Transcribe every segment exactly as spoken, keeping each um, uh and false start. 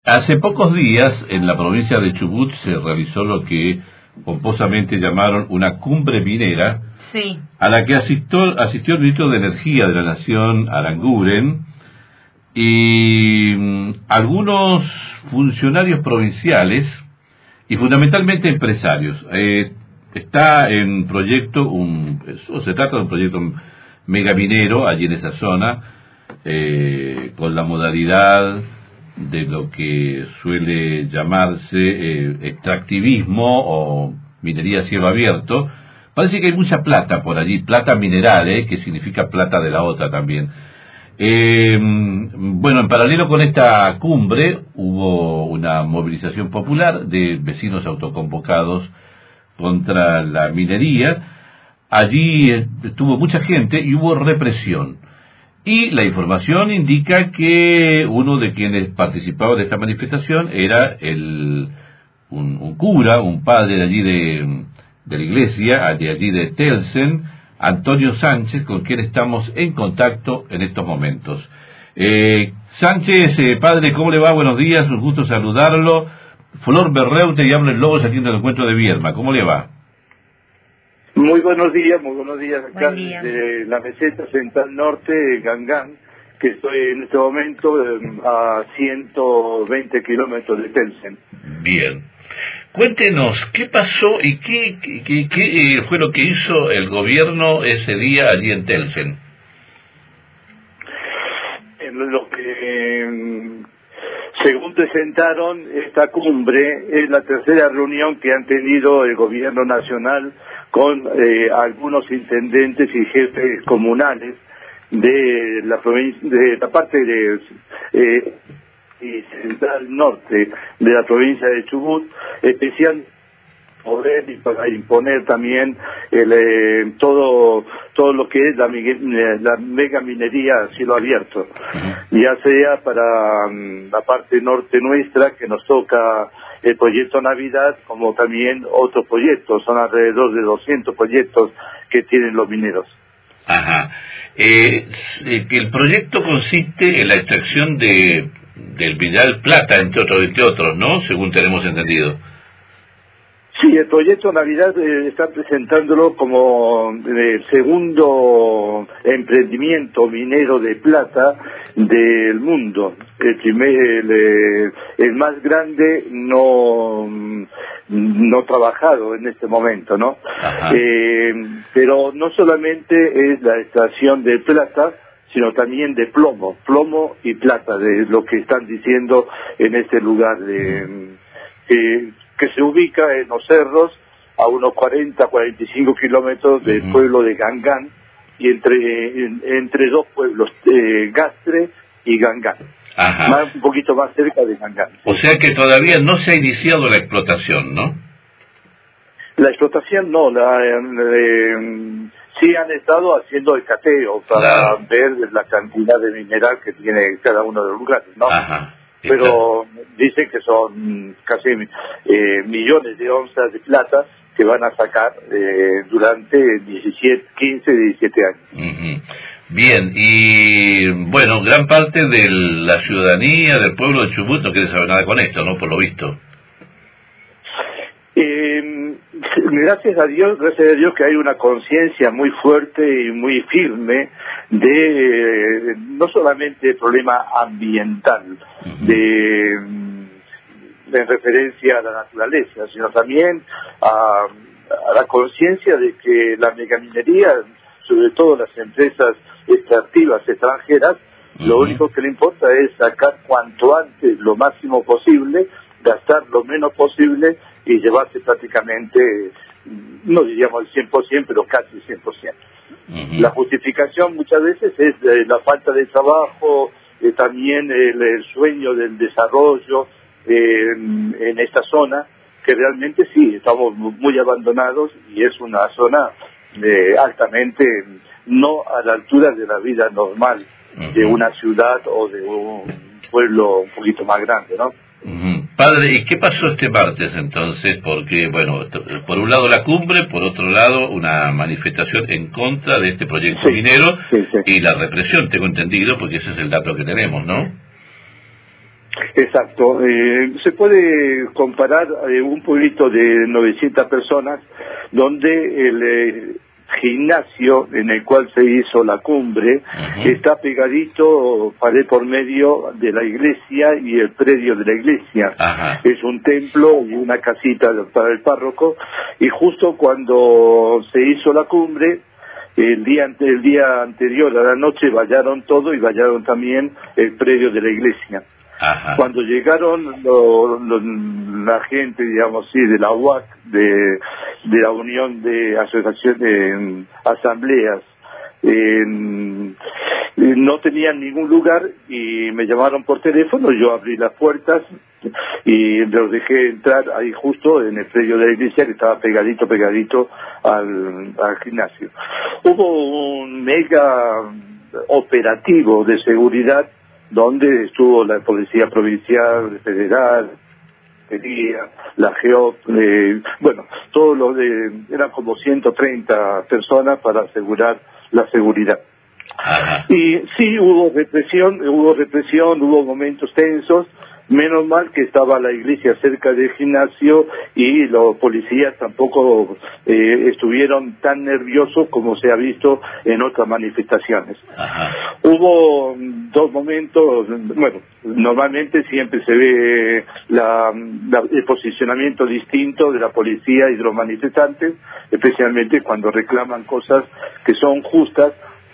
Hace pocos días, en la provincia de Chubut, se realizó lo que pomposamente llamaron una cumbre minera, sí. a la que asistió, asistió el ministro de Energía de la Nación, Aranguren, y mm, algunos funcionarios provinciales, y fundamentalmente empresarios. Eh, está en proyecto, un, eso, se trata de un proyecto megaminero allí en esa zona, eh, con la modalidad de lo que suele llamarse eh, extractivismo o minería a cielo abierto. Parece que hay mucha plata por allí, plata mineral, eh, que significa plata de la otra también. Eh, bueno, en paralelo con esta cumbre hubo una movilización popular de vecinos autoconvocados contra la minería. Allí estuvo mucha gente y hubo represión. Y la información indica que uno de quienes participaba de esta manifestación era el un, un cura, un padre de allí de, de la iglesia, de allí de Telsen, Antonio Sánchez, con quien estamos en contacto en estos momentos. Eh, Sánchez, eh, padre, ¿cómo le va? Buenos días, un gusto saludarlo. Flor Berreute y habla el Lobos aquí en el encuentro de Viedma. ¿Cómo le va? Muy buenos días, muy buenos días acá Buen día. de la meseta central norte, Gangán, que estoy en este momento eh, a ciento veinte kilómetros de Telsen. Bien. Cuéntenos, ¿qué pasó y qué, qué, qué, qué fue lo que hizo el gobierno ese día allí en Telsen? En lo que, eh, según presentaron, esta cumbre es la tercera reunión que han tenido el gobierno nacional con eh, algunos intendentes y jefes comunales de la provincia, de la parte de eh, y central norte de la provincia de Chubut, especial poder y para imponer también el, eh, todo todo lo que es la, la mega minería a cielo abierto, uh-huh. Ya sea para um, la parte norte nuestra, que nos toca el proyecto Navidad, como también otros proyectos. Son alrededor de doscientos proyectos que tienen los mineros. Ajá. Eh, el proyecto consiste en la extracción de del mineral plata, entre otros, entre otros, ¿no? Según tenemos entendido. Sí, el proyecto Navidad eh, está presentándolo como el segundo emprendimiento minero de plata del mundo. El primer, el, el más grande no no trabajado en este momento, ¿no? Eh, pero no solamente es la extracción de plata, sino también de plomo, plomo y plata, de lo que están diciendo en este lugar de eh, que se ubica en los cerros a unos cuarenta, cuarenta y cinco kilómetros del uh-huh. pueblo de Gangán, y entre en, entre dos pueblos, eh, Gastre y Gangán. Ajá. Más, un poquito más cerca de Gangán. O sea que todavía no se ha iniciado la explotación, ¿no? La explotación no, la eh, sí han estado haciendo el cateo para claro. ver la cantidad de mineral que tiene cada uno de los lugares, ¿no? Ajá. Pero dicen que son casi eh, millones de onzas de plata que van a sacar eh, durante diecisiete, quince, diecisiete años. Uh-huh. Bien, y bueno, gran parte de la ciudadanía del pueblo de Chubut no quiere saber nada con esto, ¿no? Por lo visto. Eh, gracias a Dios, gracias a Dios que hay una conciencia muy fuerte y muy firme de eh, no solamente el problema ambiental, uh-huh. de, de referencia a la naturaleza, sino también a, a la conciencia de que la megaminería, sobre todo las empresas extractivas extranjeras, uh-huh. lo único que le importa es sacar cuanto antes, lo máximo posible, gastar lo menos posible y llevarse prácticamente, no diríamos el cien por ciento, pero casi el cien por ciento. Uh-huh. La justificación muchas veces es eh, la falta de trabajo, eh, también el, el sueño del desarrollo eh, en, en esta zona, que realmente sí, estamos muy abandonados y es una zona eh, altamente no a la altura de la vida normal uh-huh. de una ciudad o de un pueblo un poquito más grande, ¿no? Uh-huh. Padre, ¿y qué pasó este martes entonces? Porque, bueno, por un lado la cumbre, por otro lado una manifestación en contra de este proyecto sí, minero sí, sí. y la represión, tengo entendido, porque ese es el dato que tenemos, ¿no? Exacto. Eh, se puede comparar eh, un pueblito de novecientas personas donde el eh, gimnasio en el cual se hizo la cumbre uh-huh. está pegadito pared por medio de la iglesia y el predio de la iglesia. Uh-huh. Es un templo y una casita para el párroco, y justo cuando se hizo la cumbre, el día el día anterior a la noche vallaron todo y vallaron también el predio de la iglesia. Ajá. Cuando llegaron lo, lo, la gente, digamos así, de la U A C, de, de la Unión de Asociaciones de Asambleas, eh, no tenían ningún lugar y me llamaron por teléfono, yo abrí las puertas y los dejé entrar ahí justo en el predio de la iglesia, que estaba pegadito, pegadito al, al gimnasio. Hubo un mega operativo de seguridad donde estuvo la Policía Provincial, Federal, la G O P, eh, bueno, todos los de, eran como ciento treinta personas para asegurar la seguridad. Ajá. Y sí, hubo represión, hubo represión, hubo momentos tensos. Menos mal que estaba la iglesia cerca del gimnasio y los policías tampoco eh, estuvieron tan nerviosos como se ha visto en otras manifestaciones. Ajá. Hubo dos momentos, bueno, normalmente siempre se ve la, la, el posicionamiento distinto de la policía y de los manifestantes, especialmente cuando reclaman cosas que son justas,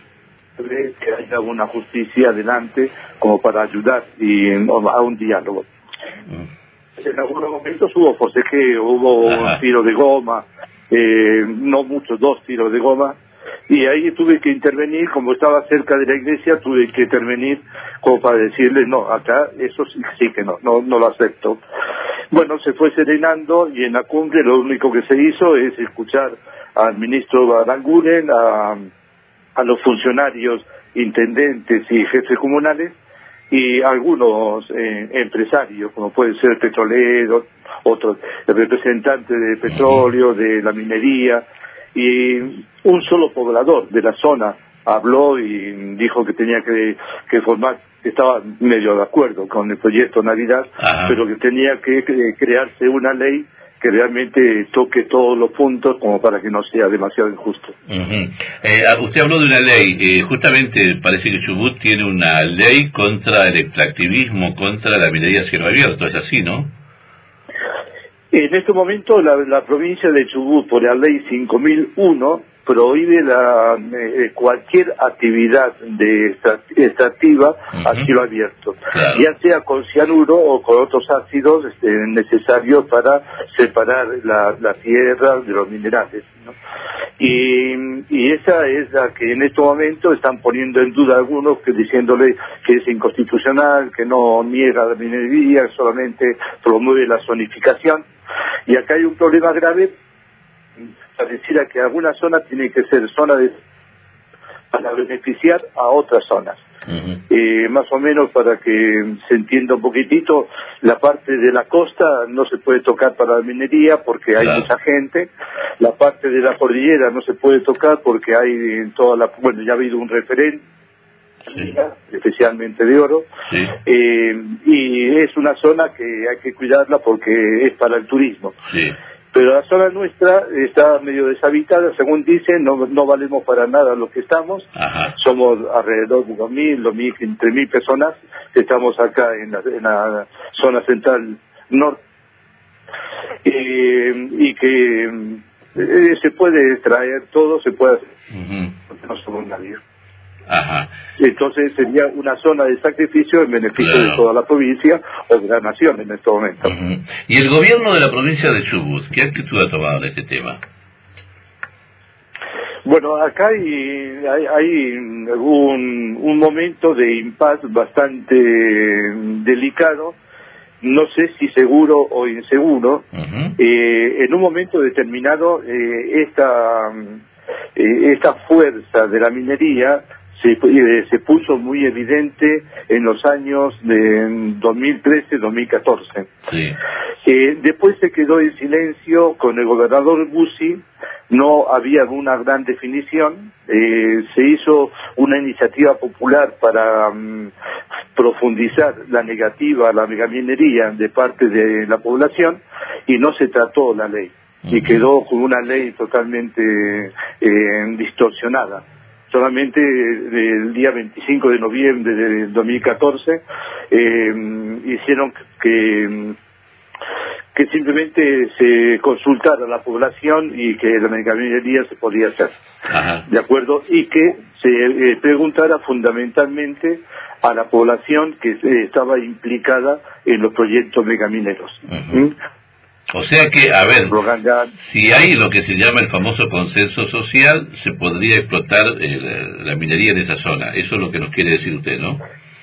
que haya una justicia adelante como para ayudar y a un diálogo. Mm. En algunos momentos hubo forcejeo, hubo Ajá. un tiro de goma, eh, no muchos, dos tiros de goma, y ahí tuve que intervenir, como estaba cerca de la iglesia, tuve que intervenir como para decirle, no, acá eso sí, sí que no, no, no lo acepto. Bueno, se fue serenando y en la cumbre lo único que se hizo es escuchar al ministro Aranguren, a a los funcionarios, intendentes y jefes comunales y algunos eh, empresarios, como pueden ser petroleros, otros representantes de petróleo, de la minería, y un solo poblador de la zona habló y dijo que tenía que, que formar, que estaba medio de acuerdo con el proyecto Navidad, Ajá. pero que tenía que, que crearse una ley que realmente toque todos los puntos como para que no sea demasiado injusto. Uh-huh. eh, usted habló de una ley, eh, justamente parece que Chubut tiene una ley contra el extractivismo, contra la minería a cielo abierto, ¿es así, no? En este momento la, la provincia de Chubut, por la ley cinco mil uno, prohíbe la, eh, cualquier actividad de extractiva uh-huh. a cielo abierto, claro. ya sea con cianuro o con otros ácidos este, necesarios para separar la, la tierra de los minerales, ¿no? Y, y esa es la que en este momento están poniendo en duda algunos, que diciéndole que es inconstitucional, que no niega la minería, solamente promueve la zonificación. Y acá hay un problema grave, para decir a que alguna zona tiene que ser zona de para beneficiar a otras zonas. Uh-huh. Eh, más o menos para que se entienda un poquitito, la parte de la costa no se puede tocar para la minería porque hay claro. mucha gente, la parte de la cordillera no se puede tocar porque hay en toda la, bueno, ya ha habido un referente, sí. especialmente de oro, sí. eh, y es una zona que hay que cuidarla porque es para el turismo. Sí. Pero la zona nuestra está medio deshabitada, según dicen, no, no valemos para nada lo que estamos. Ajá. Somos alrededor de dos mil, dos mil, entre mil personas que estamos acá en la, en la zona central norte. Eh, y que eh, se puede traer todo, se puede hacer, uh-huh. porque no somos nadie. Ajá. Entonces sería una zona de sacrificio en beneficio claro. de toda la provincia o de la nación en este momento. Uh-huh. ¿Y el gobierno de la provincia de Chubut qué actitud ha tomado en este tema? Bueno, acá hay, hay, hay un, un momento de impas bastante delicado, no sé si seguro o inseguro. Uh-huh. eh, en un momento determinado eh, esta, eh, esta fuerza de la minería Se, eh, se puso muy evidente en los años de dos mil trece dos mil catorce. Sí. Eh, después se quedó en silencio con el gobernador Bussi, no había una gran definición, eh, se hizo una iniciativa popular para, um, profundizar la negativa a la megaminería de parte de la población y no se trató la ley. Y quedó con una ley totalmente eh, distorsionada. Solamente el día veinticinco de noviembre del dos mil catorce eh, hicieron que, que simplemente se consultara a la población y que la megaminería se podía hacer. Ajá. ¿De acuerdo? Y que se eh, preguntara fundamentalmente a la población que eh, estaba implicada en los proyectos megamineros. Uh-huh. ¿Mm? O sea que, a ver, si hay lo que se llama el famoso consenso social, se podría explotar eh, la, la minería en esa zona. Eso es lo que nos quiere decir usted, ¿no?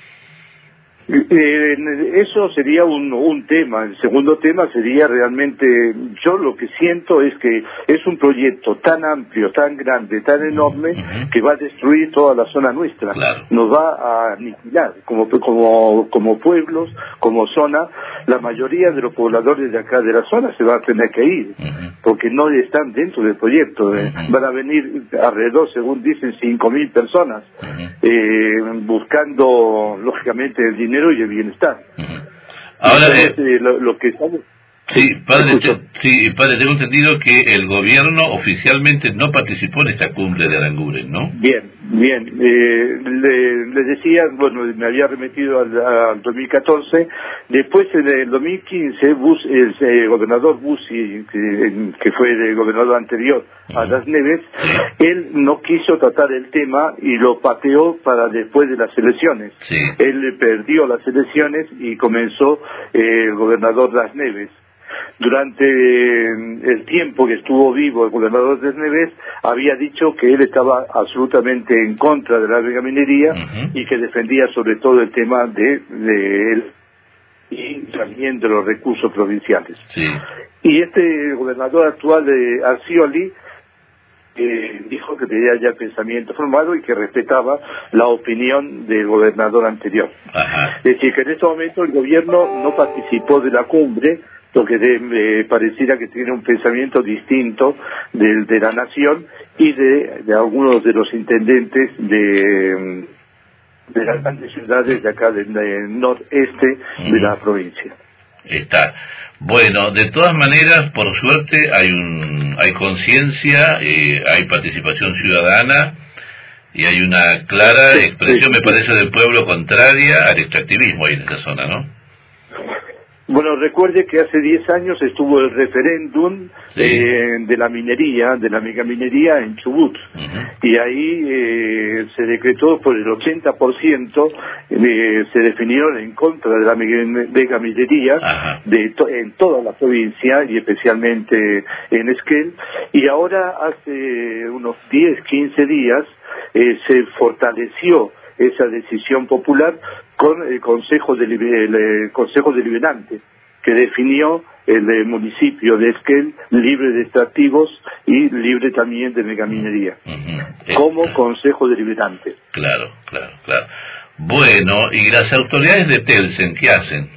Eh, eso sería un, un tema. El segundo tema sería realmente, yo lo que siento es que es un proyecto tan amplio, tan grande, tan enorme, uh-huh. que va a destruir toda la zona nuestra. Claro. Nos va a aniquilar como, como, como pueblos, como zona. La mayoría de los pobladores de acá de la zona se van a tener que ir, uh-huh. porque no están dentro del proyecto. Uh-huh. Van a venir alrededor, según dicen, cinco mil personas, uh-huh. eh, buscando, lógicamente, el dinero y el bienestar. Uh-huh. Ahora, Entonces, eh, lo, lo que estamos... Sí, padre, te, sí, padre, tengo entendido que el gobierno oficialmente no participó en esta cumbre de Aranguren, ¿no? Bien, bien. Eh, le, le decía, bueno, me había remitido al, al dos mil catorce, después en el dos mil quince, Bus, el, el gobernador Bussi, que, que fue el gobernador anterior a uh-huh. Las Neves, sí. él no quiso tratar el tema y lo pateó para después de las elecciones. Sí. Él perdió las elecciones y comenzó eh, el gobernador Las Neves. Durante el tiempo que estuvo vivo el gobernador de Neves, había dicho que él estaba absolutamente en contra de la megaminería uh-huh. y que defendía sobre todo el tema de, de él y también de los recursos provinciales. Sí. Y este gobernador actual de Arcioli eh, dijo que tenía ya el pensamiento formado y que respetaba la opinión del gobernador anterior. Ajá. Es decir, que en este momento el gobierno no participó de la cumbre, lo que de, eh, pareciera que tiene un pensamiento distinto del de la nación y de, de algunos de los intendentes de, de las grandes ciudades de acá del de noreste uh-huh. de la provincia. Está. Bueno, de todas maneras, por suerte hay un hay conciencia, eh, hay participación ciudadana y hay una clara sí, expresión, sí, me sí. parece, del pueblo contraria al extractivismo ahí en esa zona, ¿no? Bueno, recuerde que hace diez años estuvo el referéndum sí. eh, de la minería, de la megaminería en Chubut, uh-huh. y ahí eh, se decretó por el ochenta por ciento, eh, se definieron en contra de la megaminería uh-huh. de to- en toda la provincia y especialmente en Esquel, y ahora hace unos diez, quince días eh, se fortaleció esa decisión popular con el Consejo, Deliber- el Consejo Deliberante, que definió el, el municipio de Esquel libre de extractivos y libre también de megaminería, uh-huh. como Consejo Deliberante. Claro, claro, claro. Bueno, ¿y las autoridades de Telsen qué hacen?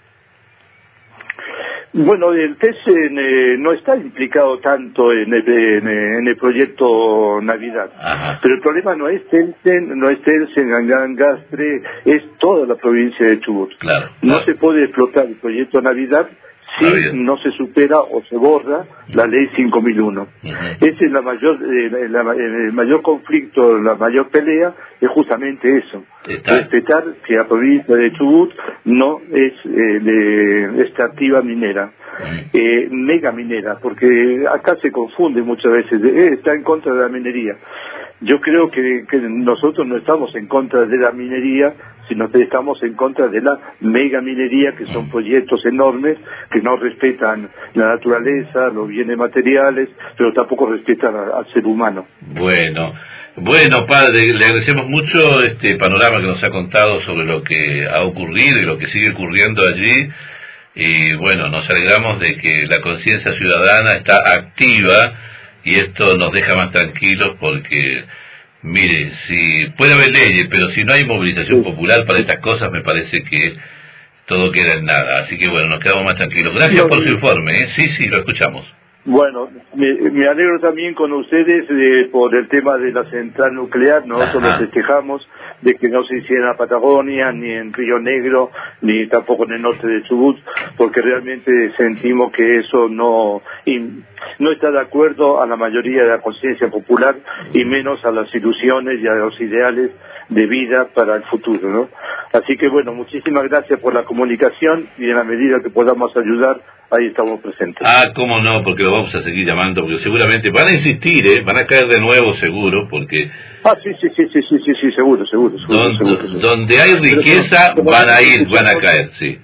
Bueno, el Telsen eh, no está implicado tanto en el, en, en el proyecto Navidad. Ajá. Pero el problema no es Telsen, no es Telsen, Angastre, es toda la provincia de Chubut. Claro, no claro. se puede explotar el proyecto Navidad si no se supera o se borra la ley cinco mil uno. Uh-huh. Ese es la mayor, eh, la, el mayor conflicto, la mayor pelea, es justamente eso. Está. Respetar que la provincia de Chubut no es eh, de extractiva minera, uh-huh. eh, mega minera, porque acá se confunde muchas veces, eh, está en contra de la minería. Yo creo que, que nosotros no estamos en contra de la minería, sino que estamos en contra de la megaminería, que son proyectos enormes que no respetan la naturaleza, los bienes materiales, pero tampoco respetan a, al ser humano. Bueno, bueno, padre, le agradecemos mucho este panorama que nos ha contado sobre lo que ha ocurrido y lo que sigue ocurriendo allí. Y bueno, nos alegramos de que la conciencia ciudadana está activa y esto nos deja más tranquilos porque, mire, si puede haber leyes, pero si no hay movilización popular para estas cosas, me parece que todo queda en nada. Así que bueno, nos quedamos más tranquilos. Gracias por su informe, ¿eh? Sí, sí, lo escuchamos. Bueno, me, me alegro también con ustedes eh, por el tema de la central nuclear. Nosotros lo festejamos de que no se hiciera en la Patagonia, ni en Río Negro, ni tampoco en el norte de Chubut, porque realmente sentimos que eso no in, no está de acuerdo a la mayoría de la conciencia popular y menos a las ilusiones y a los ideales de vida para el futuro, ¿no? Así que bueno, muchísimas gracias por la comunicación y en la medida que podamos ayudar, ahí estamos presentes. Ah, cómo no, porque lo vamos a seguir llamando, porque seguramente van a insistir, ¿eh? Van a caer de nuevo seguro, porque... Ah, sí, sí, sí, sí, sí, sí, sí seguro, seguro, seguro, donde, seguro, seguro. Donde hay riqueza, Pero, van a ir, van a caer, sí.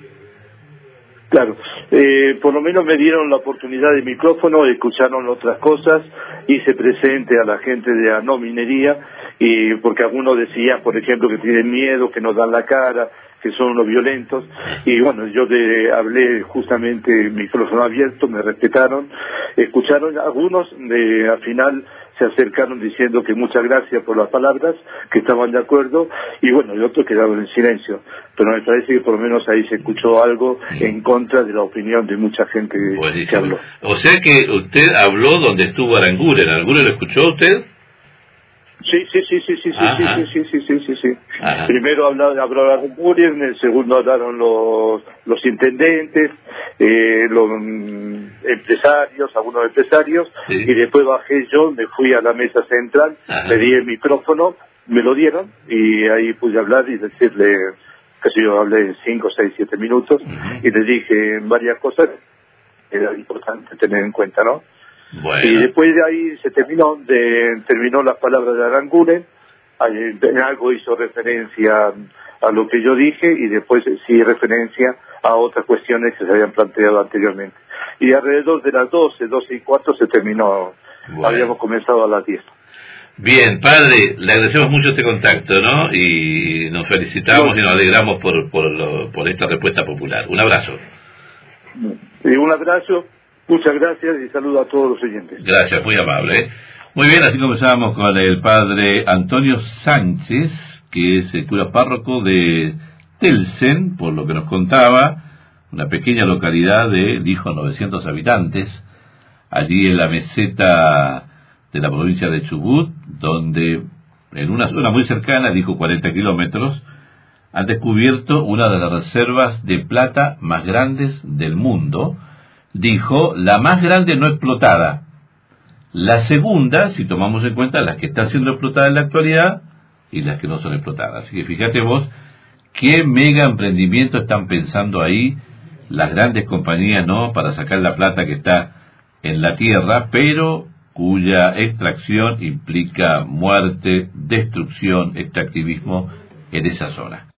Claro, eh, por lo menos me dieron la oportunidad de micrófono, escucharon otras cosas, hice presente a la gente de la no minería, y porque algunos decían, por ejemplo, que tienen miedo, que no dan la cara, que son unos violentos, y bueno, yo le hablé justamente micrófono abierto, me respetaron, escucharon algunos, de, al final se acercaron diciendo que muchas gracias por las palabras, que estaban de acuerdo, y bueno, y otros quedaron en silencio, pero me parece que por lo menos ahí se escuchó algo en contra de la opinión de mucha gente que habló. O sea que usted habló donde estuvo Aranguren, ¿Aranguren lo escuchó usted? Sí, sí, sí, sí, sí, sí, sí, sí, sí, sí, sí, sí. Primero habló, habló Aranguren, en el segundo hablaron los, los intendentes, eh, los mm, empresarios, algunos empresarios, sí. Y después bajé yo, me fui a la mesa central, Ajá. Pedí el micrófono, me lo dieron, y ahí pude hablar y decirle, casi yo hablé cinco, seis, siete minutos, uh-huh. Y le dije varias cosas que era importante tener en cuenta, ¿no? Bueno. Y después de ahí se terminó de terminó las palabras de Aranguren, en algo hizo referencia a lo que yo dije y después sí referencia a otras cuestiones que se habían planteado anteriormente. Y alrededor de las doce, doce y cuatro se terminó, bueno. Habíamos comenzado a las diez. Bien, padre, le agradecemos mucho este contacto, ¿no? Y nos felicitamos no. y nos alegramos por, por, lo, por esta respuesta popular. Un abrazo. Y un abrazo. Muchas gracias y saludo a todos los oyentes. Gracias, muy amable. ¿eh? Muy bien, así comenzamos con el padre Antonio Sánchez, que es el cura párroco de Telsen, por lo que nos contaba, una pequeña localidad de, dijo, novecientos habitantes, allí en la meseta de la provincia de Chubut, donde en una zona muy cercana, dijo cuarenta kilómetros, han descubierto una de las reservas de plata más grandes del mundo. Dijo, la más grande no explotada. La segunda, si tomamos en cuenta las que están siendo explotadas en la actualidad y las que no son explotadas. Así que fíjate vos, qué mega emprendimiento están pensando ahí las grandes compañías, ¿no? Para sacar la plata que está en la tierra, pero cuya extracción implica muerte, destrucción, extractivismo en esa zona.